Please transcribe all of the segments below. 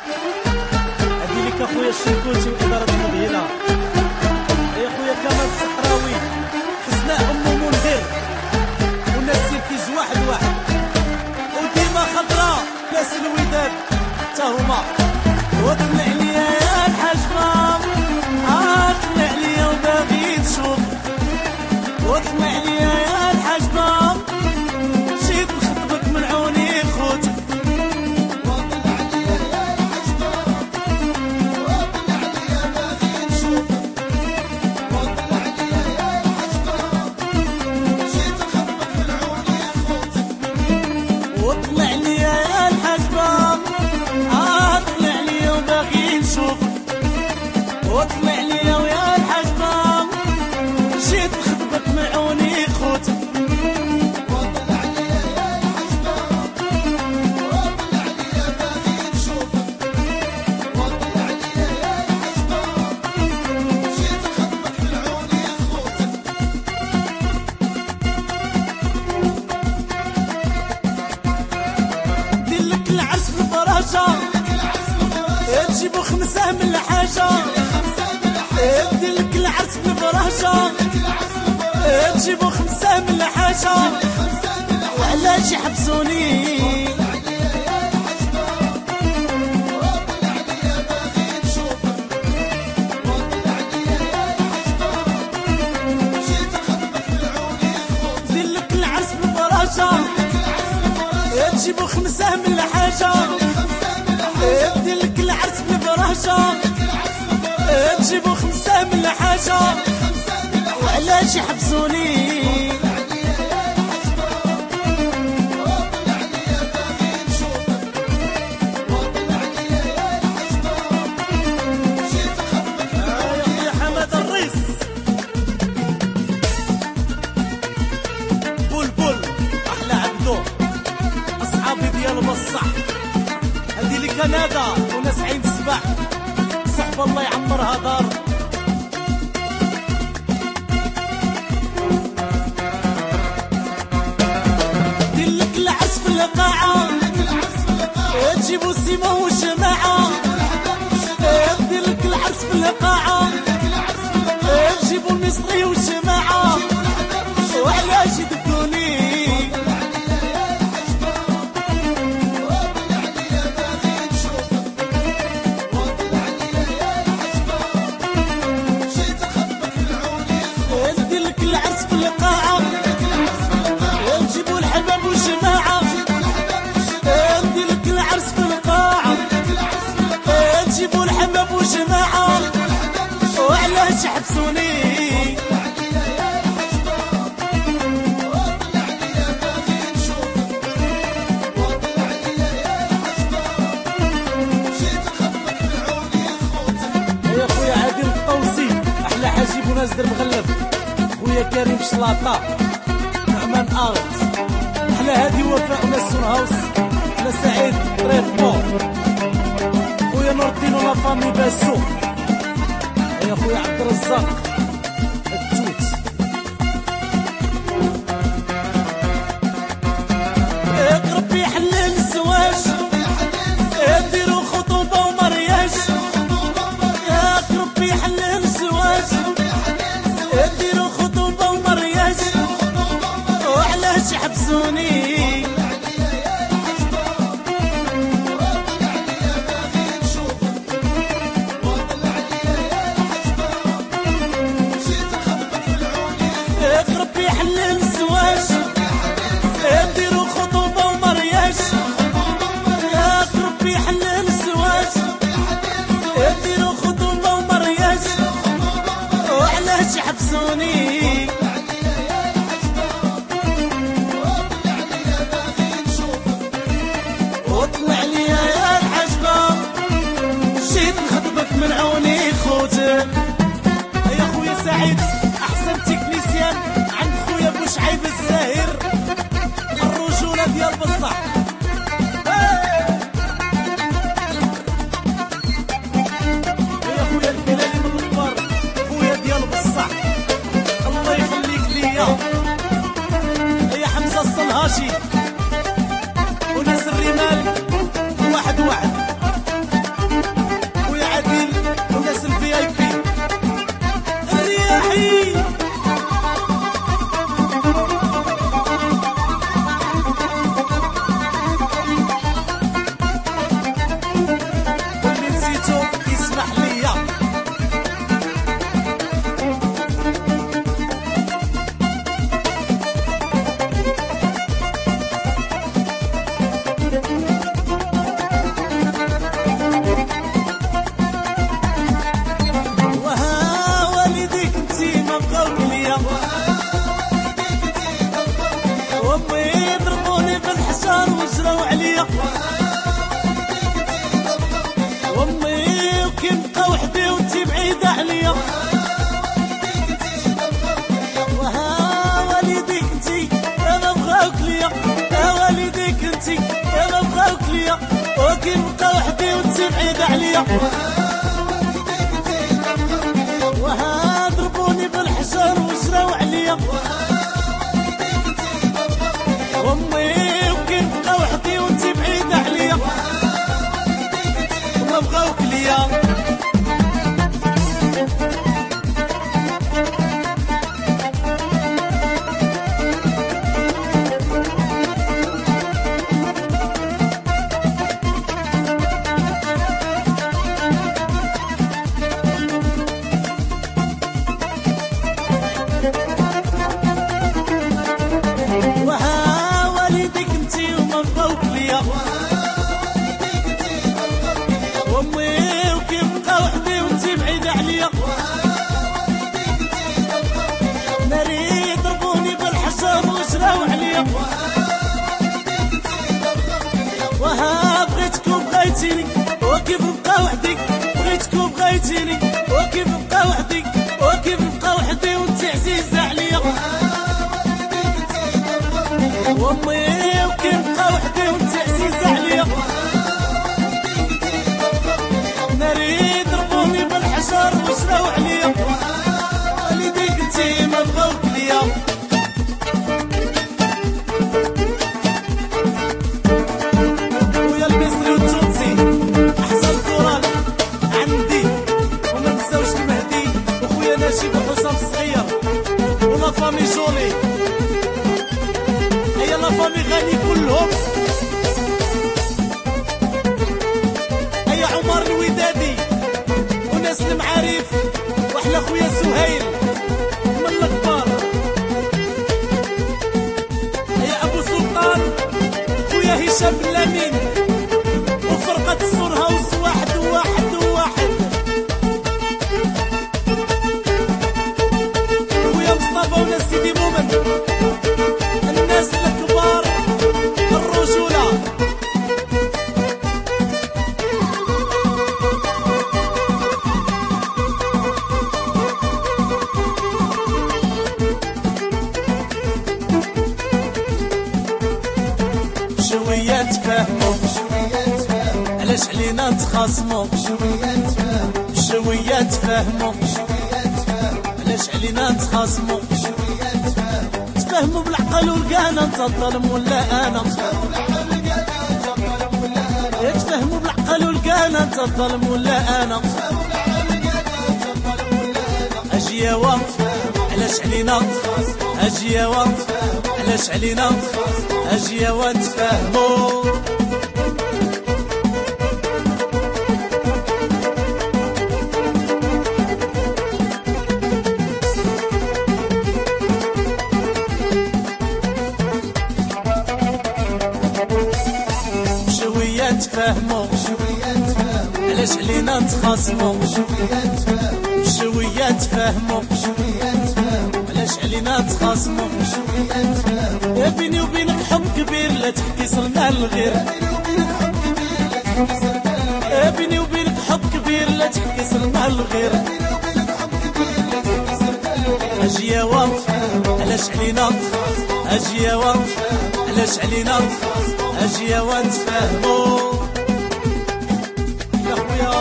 هادي ليك اخويا الشنكوتي واداره المدينه. يا خويا كمال الصحراوي، حسناء ام منذر، والناس سيركيز واحد واحد، وديما خضرا ناس الوداد تا هما. وطلع ليا يا الحاج مام، طلع ليا وباغي تشوف. وطلع ليا يا الحاج مام، جيت نخطبك من عوني خوت. وطلع ليا يا الحاج مام، طلع ليا وباغي نشوف. وطلع ليا ويا الحاج مام، جيت نخطبك من عوني خوت. ديرلك العرس بالفراشة، تجيبو خمسة من الحاجة. ديرلك العرس بالفراشة، تجيبو خمسة من الحاجة. وعلاش يحبسوني؟ ديرلك العرس بالفراشة، تجيبو خمسة من الحاجة. ديرلك العرس بالفراشة، تجيبو خمسة من الحاجة. وعلاش يحبسوني؟ يا حماد الريس، بلبل احلى عبدو، اصحابي ديال بصح. هادي لي كندا وناس عين السبع، صحب الله يعمرها دار. ديرلك العرس في القاعة، تجيبو سيما والجماعة. ديرلك العرس في القاعة، تجيبو المصري والجماعة. وعلاش يدبوني؟ ديرلك العرس في القاعة، تجيبو الحباب والجماعة. ديرلك العرس في القاعة، تجيبو الحباب والجماعة. وعلاش يحبسوني؟ يا خويا عادل الطوسي، احلى حاجب وناس در مغلب. خويا كريم شلاطة، نعمان ارت، احلى هادي وفاء وناس سون هاوس، احلى سعيد ريفو. خويا نور الدين ولا فامي باسو. يا خويا عبد الرزاق التوت. ربي يحلل الزواج، ديرو خطوبة ومرياج. ربي يحلل الزواج، ديرو خطوبة ومرياج. وعلاش يحبسوني؟ ربي يحلل الزواج، ديرو خطوبة ومرياج. ربي يحلل الزواج، ديرو خطوبة ومرياج. وعلاش يحبسوني؟ وطلع ليا يا الحاج مام، جيت نخطبك من عوني خوتك. يا خويا سعيد احسن تكنيسيان عند خويا بوشعيب الزاهر، الرجولة ديال بصح. يا خويا البلالي من الكبار، خويا ديال بصح، الله يخليك ليا. يا حمزة الصلهاشي وناس الرمال، واحد واحد. وانت بعيد عليا وها ضربوني بالحجر وجراو عليا امي وكنبقى وحدي وانت بعيد عليا وما بغاوك ليا وامي وكيبقى وحدي وانتي بعيدة عليا ناري ضربوني بالحجر وجراو عليا وها بغيتك وبغيتيني وكيف نبقى وحدي بغيتك وبغيتيني وكيف نبقى وحدي وكيف نبقى وحدي وانتي عزيزة عليا وامي وكيبقى وحدي وانتي عزيزة عليا ناري ضربوني بالحجر وجراو عليا والديك انتي ما بغاوك ليا خويا المصري والتونسي احسن كورال عندي وما نساوش المهدي وخويا نجيب وحسام الصغير ولا فامي جولي هيا لا فامي غني كلهم هيا عمر الودادي وناس المعارف واحلى خويا سهيل من الكبار هيا ابو سلطان خويا هشام اللامين وفرقة السور هاوس واحد واحد واحد خويا مصطفى وناس سيدي مومن الناس الكبار الرجولة شوية تفهموا علاش علينا نتخاصموا شوية تفهموا علاش علينا نتخاصموا تفهموا بالعقل والقانا انت الظلم ولا انا تفهموا بالعقل والقانا انت الظلم ولا انا اجي يا وقت علاش علينا اجي يا وقت علاش علينا اجي يا وقت تفهموا شوية تفهموا علاش علينا نتخاصموا شوية تفهموا علاش علينا نتخاصموا يا بيني وبينك حب كبير لا تحكي صرنا الغير يا بيني وبينك حب كبير لا تحكي صرنا الغير اجي يا وقت علاش علينا اجي يا وقت علاش علينا اجي يا وقت تفهموا يا خويا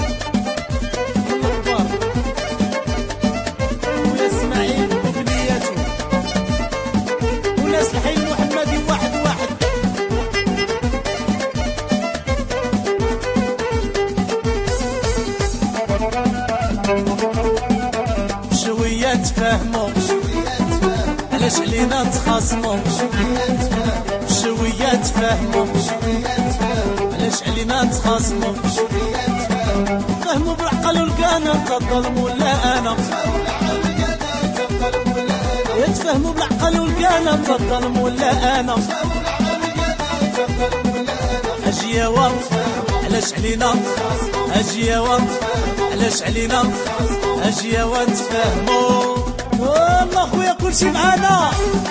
الكبار خويا اسماعيل وبنياته وناس الحي المحمدي واحد واحد شوية تفهموا علاش علينا نتخاصموا شوية تفهموا علاش علينا نتخاصموا فهموا بالعقل والقانا انت الظلم ولا انا يتفهموا بالعقل والقانا انت الظلم ولا انا اجي يا وقت علاش علينا اجي يا وقت علاش علينا اجي يا وقت تفهموا والله خويا كلشي معانا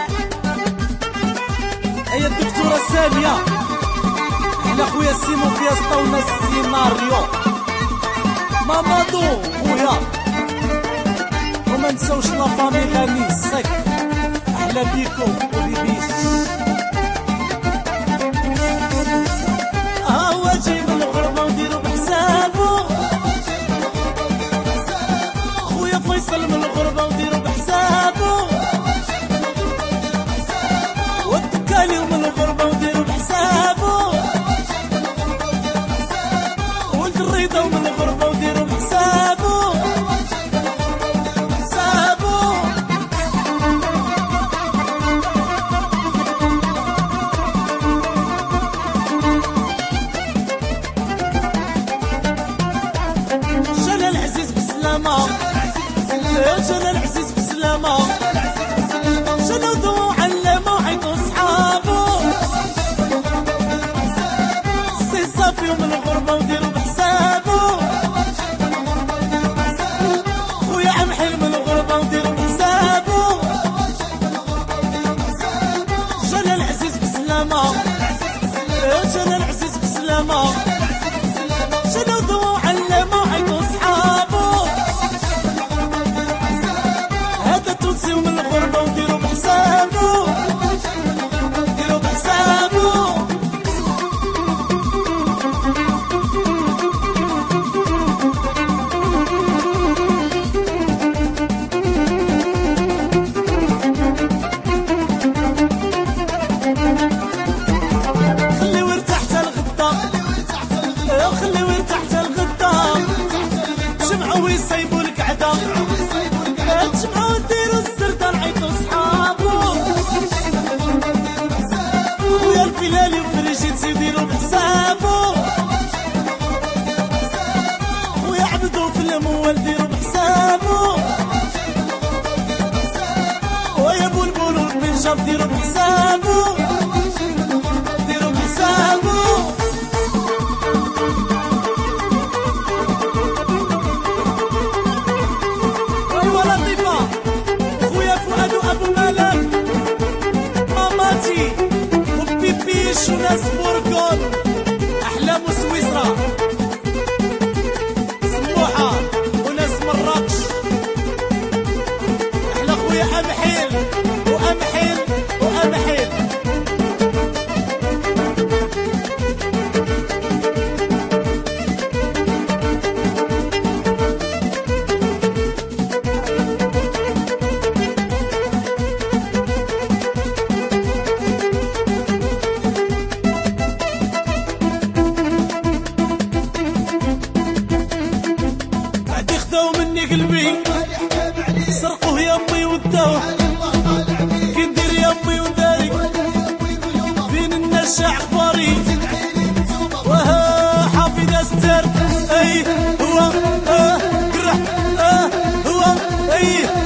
هي الدكتورة سامية احنا خويا سيمو فياستا وناس السيناريو مامادو خويا وما نساوش لا فامي غني السك احلى بيكو وبيبيش ها هو جاي من الغربة ونديرو بحسن رضاو من الغربة وديروا بحسابو حسابو. جانا العزيز بسلامة، جانا العزيز بسلامة، جانا وضو علمو عيطو صحابو. سي صافيو من الغربة وديرو بحسابو، خويا عمحيل من الغربة وديرو بحسابو. جانا العزيز بسلامة، جانا العزيز بسلامة، جانا وضو علمو عيطو صحابو. هذا تونسي ومن الغربة وديرو بحسابو، ديرو بحسابو. خليو يرتاح حتى الغدا، خليو يرتاح حتى الغدا، تجمعوا ويصايبوا القعدة، تجمعوا ديروا السردة نعيطوا صحابو. ويا البلالي وفريجيت يديروا بحسابو، ويا عبدو في الموال ديروا بحسابو، ويا بلبل والبنجاب ديروا بحسابو، ديروا بحسابو. ايوا لطيفة خويا فؤاد وابو مالك، ماماتي وبيبيش وناس بورقون، احلام سويسرا، سموحة وناس مراكش، احلى خويا امحيل وامحيل وامحيل. بعد خداو مني قلبي سرقوه يا امي وداوه، كي ندير يا امي وداري فين الناس شاع اخباري. وها حافظ ستر اي هو قرح هو اي